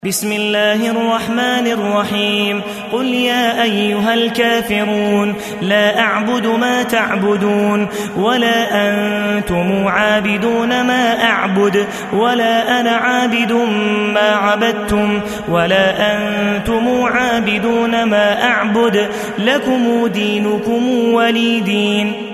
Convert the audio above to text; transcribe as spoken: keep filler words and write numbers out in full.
بسم الله الرحمن الرحيم قل يا أيها الكافرون لا أعبد ما تعبدون ولا أنتم عابدون ما أعبد ولا أنا عابد ما عبدتم ولا أنتم عابدون ما أعبد لكم دينكم ولي دين.